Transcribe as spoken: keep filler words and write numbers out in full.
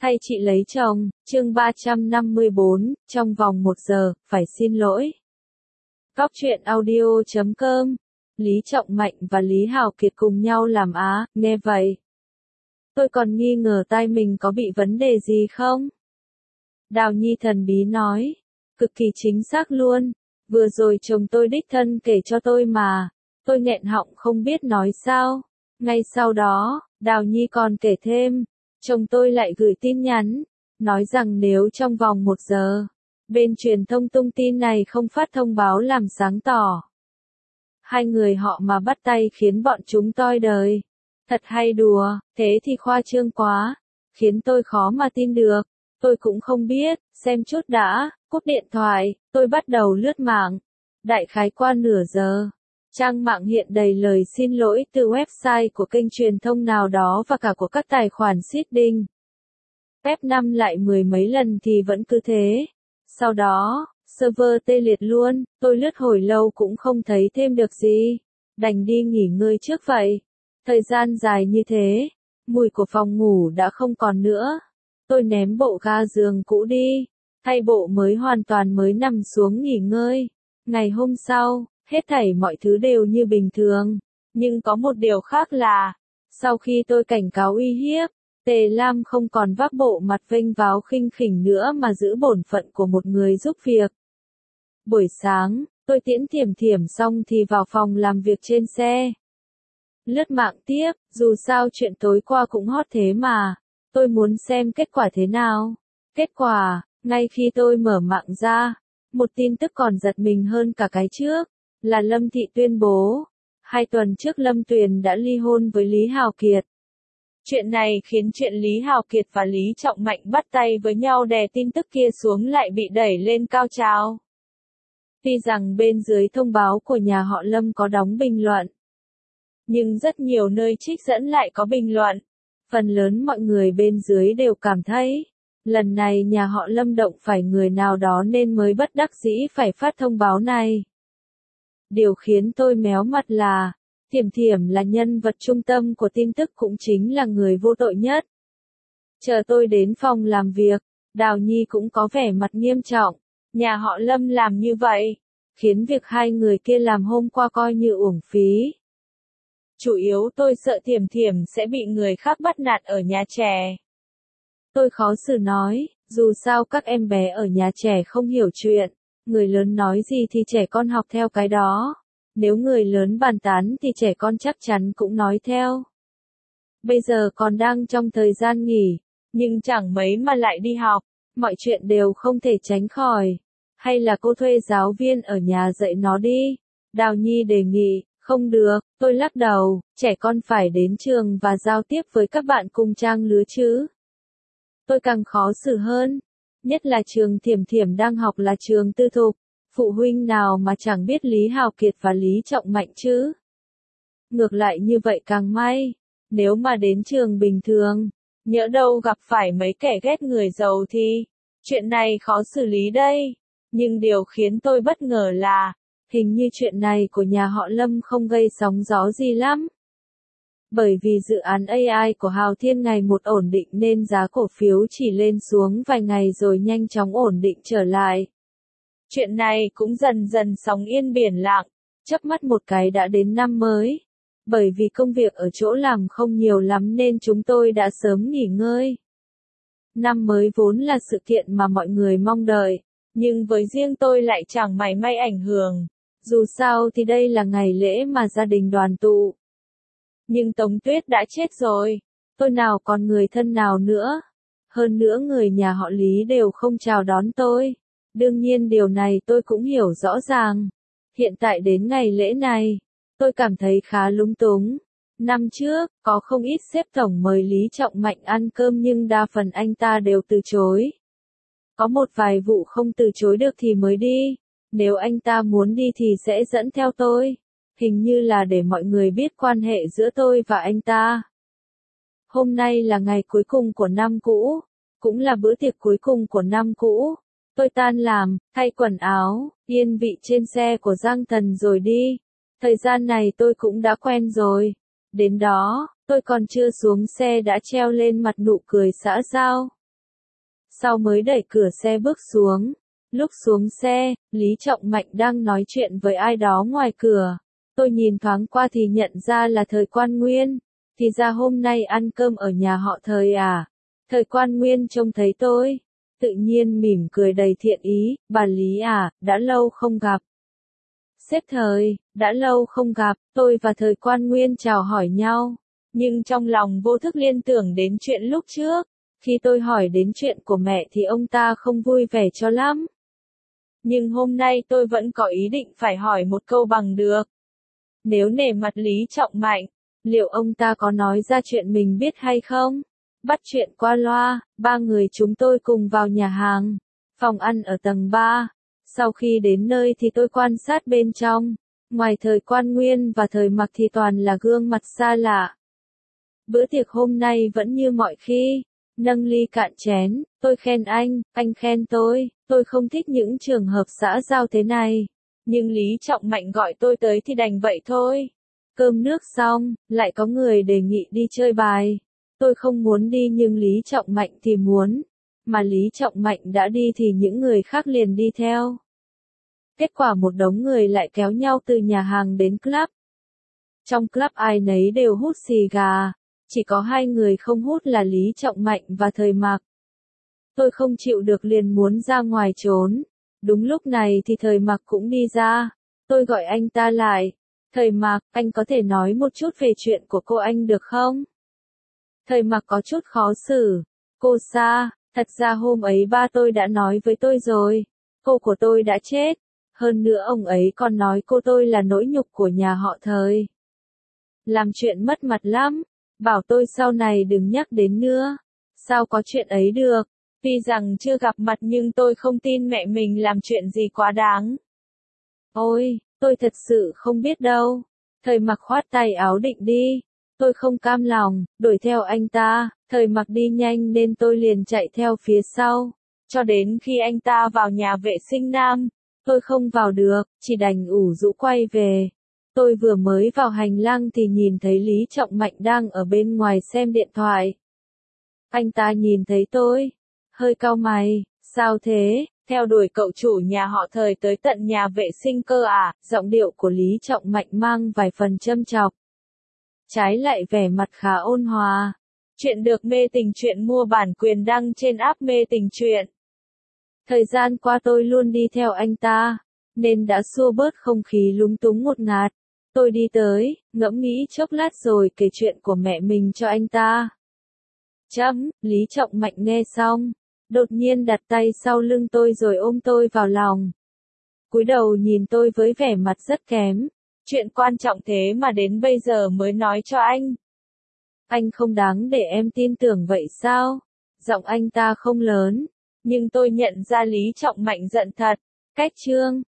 hay chị lấy chồng, chương ba trăm năm mươi bốn, trong vòng một giờ, phải xin lỗi. Cóc truyện audio chấm com, Lý Trọng Mạnh và Lý Hào Kiệt cùng nhau làm á, nghe vậy. Tôi còn nghi ngờ tai mình có bị vấn đề gì không? Đào Nhi thần bí nói, cực kỳ chính xác luôn, vừa rồi chồng tôi đích thân kể cho tôi mà, tôi nghẹn họng không biết nói sao. Ngay sau đó, Đào Nhi còn kể thêm, chồng tôi lại gửi tin nhắn, nói rằng nếu trong vòng một giờ, bên truyền thông tung tin này không phát thông báo làm sáng tỏ. Hai người họ mà bắt tay khiến bọn chúng toi đời. Thật hay đùa, thế thì khoa trương quá, khiến tôi khó mà tin được. Tôi cũng không biết, xem chút đã, cúp điện thoại, tôi bắt đầu lướt mạng. Đại khái qua nửa giờ, trang mạng hiện đầy lời xin lỗi từ website của kênh truyền thông nào đó và cả của các tài khoản seeding. Pep năm lại mười mấy lần thì vẫn cứ thế. Sau đó, server tê liệt luôn, tôi lướt hồi lâu cũng không thấy thêm được gì. Đành đi nghỉ ngơi trước vậy. Thời gian dài như thế, mùi của phòng ngủ đã không còn nữa. Tôi ném bộ ga giường cũ đi, thay bộ mới hoàn toàn mới nằm xuống nghỉ ngơi. Ngày hôm sau, hết thảy mọi thứ đều như bình thường. Nhưng có một điều khác là, sau khi tôi cảnh cáo uy hiếp, Tề Lam không còn vác bộ mặt vênh váo khinh khỉnh nữa mà giữ bổn phận của một người giúp việc. Buổi sáng, tôi tiễn Thiểm Thiểm xong thì vào phòng làm việc trên xe. Lướt mạng tiếp, dù sao chuyện tối qua cũng hot thế mà. Tôi muốn xem kết quả thế nào. Kết quả, ngay khi tôi mở mạng ra, một tin tức còn giật mình hơn cả cái trước, là Lâm Thị tuyên bố, hai tuần trước Lâm Tuyền đã ly hôn với Lý Hào Kiệt. Chuyện này khiến chuyện Lý Hào Kiệt và Lý Trọng Mạnh bắt tay với nhau đè tin tức kia xuống lại bị đẩy lên cao trào. Tuy rằng bên dưới thông báo của nhà họ Lâm có đóng bình luận, nhưng rất nhiều nơi trích dẫn lại có bình luận. Phần lớn mọi người bên dưới đều cảm thấy, lần này nhà họ Lâm động phải người nào đó nên mới bất đắc dĩ phải phát thông báo này. Điều khiến tôi méo mặt là, Thiểm Thiểm là nhân vật trung tâm của tin tức cũng chính là người vô tội nhất. Chờ tôi đến phòng làm việc, Đào Nhi cũng có vẻ mặt nghiêm trọng. Nhà họ Lâm làm như vậy, khiến việc hai người kia làm hôm qua coi như uổng phí. Chủ yếu tôi sợ Thiểm Thiểm sẽ bị người khác bắt nạt ở nhà trẻ. Tôi khó xử nói, dù sao các em bé ở nhà trẻ không hiểu chuyện, người lớn nói gì thì trẻ con học theo cái đó. Nếu người lớn bàn tán thì trẻ con chắc chắn cũng nói theo. Bây giờ còn đang trong thời gian nghỉ, nhưng chẳng mấy mà lại đi học, mọi chuyện đều không thể tránh khỏi. Hay là cô thuê giáo viên ở nhà dạy nó đi. Đào Nhi đề nghị, không được, tôi lắc đầu, trẻ con phải đến trường và giao tiếp với các bạn cùng trang lứa chứ. Tôi càng khó xử hơn, nhất là trường Thiểm Thiểm đang học là trường tư thục, phụ huynh nào mà chẳng biết Lý Hào Kiệt và Lý Trọng Mạnh chứ. Ngược lại như vậy càng may, nếu mà đến trường bình thường, nhỡ đâu gặp phải mấy kẻ ghét người giàu thì, chuyện này khó xử lý đây. Nhưng điều khiến tôi bất ngờ là, hình như chuyện này của nhà họ Lâm không gây sóng gió gì lắm. Bởi vì dự án a i của Hào Thiên ngày một ổn định nên giá cổ phiếu chỉ lên xuống vài ngày rồi nhanh chóng ổn định trở lại. Chuyện này cũng dần dần sóng yên biển lặng, chớp mắt một cái đã đến năm mới. Bởi vì công việc ở chỗ làm không nhiều lắm nên chúng tôi đã sớm nghỉ ngơi. Năm mới vốn là sự kiện mà mọi người mong đợi, nhưng với riêng tôi lại chẳng mảy may ảnh hưởng. Dù sao thì đây là ngày lễ mà gia đình đoàn tụ. Nhưng Tống Tuyết đã chết rồi, tôi nào còn người thân nào nữa. Hơn nữa người nhà họ Lý đều không chào đón tôi. Đương nhiên điều này tôi cũng hiểu rõ ràng. Hiện tại đến ngày lễ này, tôi cảm thấy khá lúng túng. Năm trước, có không ít sếp tổng mời Lý Trọng Mạnh ăn cơm nhưng đa phần anh ta đều từ chối. Có một vài vụ không từ chối được thì mới đi. Nếu anh ta muốn đi thì sẽ dẫn theo tôi. Hình như là để mọi người biết quan hệ giữa tôi và anh ta. Hôm nay là ngày cuối cùng của năm cũ, cũng là bữa tiệc cuối cùng của năm cũ. Tôi tan làm, thay quần áo, yên vị trên xe của Giang Thần rồi đi. Thời gian này tôi cũng đã quen rồi. Đến đó, tôi còn chưa xuống xe đã treo lên mặt nụ cười xã giao. sau mới đẩy cửa xe bước xuống. Lúc xuống xe, Lý Trọng Mạnh đang nói chuyện với ai đó ngoài cửa. Tôi nhìn thoáng qua thì nhận ra là Thời Quan Nguyên. Thì ra hôm nay ăn cơm ở nhà họ Thời à? Thời Quan Nguyên trông thấy tôi, tự nhiên mỉm cười đầy thiện ý, bà Lý à, đã lâu không gặp. Sếp Thời, đã lâu không gặp, tôi và Thời Quan Nguyên chào hỏi nhau. Nhưng trong lòng vô thức liên tưởng đến chuyện lúc trước. Khi tôi hỏi đến chuyện của mẹ thì ông ta không vui vẻ cho lắm. Nhưng hôm nay tôi vẫn có ý định phải hỏi một câu bằng được. Nếu nể mặt Lý Trọng Mạnh, liệu ông ta có nói ra chuyện mình biết hay không? Bắt chuyện qua loa, ba người chúng tôi cùng vào nhà hàng, phòng ăn ở tầng ba. Sau khi đến nơi thì tôi quan sát bên trong. Ngoài Thời Quan Nguyên và Thời Mặc thì toàn là gương mặt xa lạ. Bữa tiệc hôm nay vẫn như mọi khi. Nâng ly cạn chén, tôi khen anh, anh khen tôi, tôi không thích những trường hợp xã giao thế này. Nhưng Lý Trọng Mạnh gọi tôi tới thì đành vậy thôi. Cơm nước xong, lại có người đề nghị đi chơi bài. Tôi không muốn đi nhưng Lý Trọng Mạnh thì muốn. Mà Lý Trọng Mạnh đã đi thì những người khác liền đi theo. Kết quả một đống người lại kéo nhau từ nhà hàng đến club. Trong club ai nấy đều hút xì gà. Chỉ có hai người không hút là Lý Trọng Mạnh và Thời Mặc. Tôi không chịu được liền muốn ra ngoài trốn. Đúng lúc này thì Thời Mặc cũng đi ra. Tôi gọi anh ta lại. Thời Mặc, anh có thể nói một chút về chuyện của cô anh được không? Thời Mặc có chút khó xử. Cô Sa, thật ra hôm ấy ba tôi đã nói với tôi rồi. Cô của tôi đã chết. Hơn nữa ông ấy còn nói cô tôi là nỗi nhục của nhà họ Thời. Làm chuyện mất mặt lắm. Bảo tôi sau này đừng nhắc đến nữa. Sao có chuyện ấy được? Tuy rằng chưa gặp mặt nhưng tôi không tin mẹ mình làm chuyện gì quá đáng. Ôi, tôi thật sự không biết đâu. Thời Mặc khoát tay áo định đi. Tôi không cam lòng, đuổi theo anh ta. Thời Mặc đi nhanh nên tôi liền chạy theo phía sau. Cho đến khi anh ta vào nhà vệ sinh nam, tôi không vào được, chỉ đành ủ rũ quay về. Tôi vừa mới vào hành lang thì nhìn thấy Lý Trọng Mạnh đang ở bên ngoài xem điện thoại. Anh ta nhìn thấy tôi, hơi cau mày, sao thế, theo đuổi cậu chủ nhà họ Thời tới tận nhà vệ sinh cơ à? Giọng điệu của Lý Trọng Mạnh mang vài phần châm chọc. Trái lại vẻ mặt khá ôn hòa. Chuyện được mê tình truyện mua bản quyền đăng trên app mê tình truyện. Thời gian qua tôi luôn đi theo anh ta, nên đã xua bớt không khí lúng túng ngột ngạt. Tôi đi tới, ngẫm nghĩ chốc lát rồi kể chuyện của mẹ mình cho anh ta. Chấm, Lý Trọng Mạnh nghe xong, đột nhiên đặt tay sau lưng tôi rồi ôm tôi vào lòng. Cúi đầu nhìn tôi với vẻ mặt rất kém. Chuyện quan trọng thế mà đến bây giờ mới nói cho anh. Anh không đáng để em tin tưởng vậy sao? Giọng anh ta không lớn, nhưng tôi nhận ra Lý Trọng Mạnh giận thật. Cách chương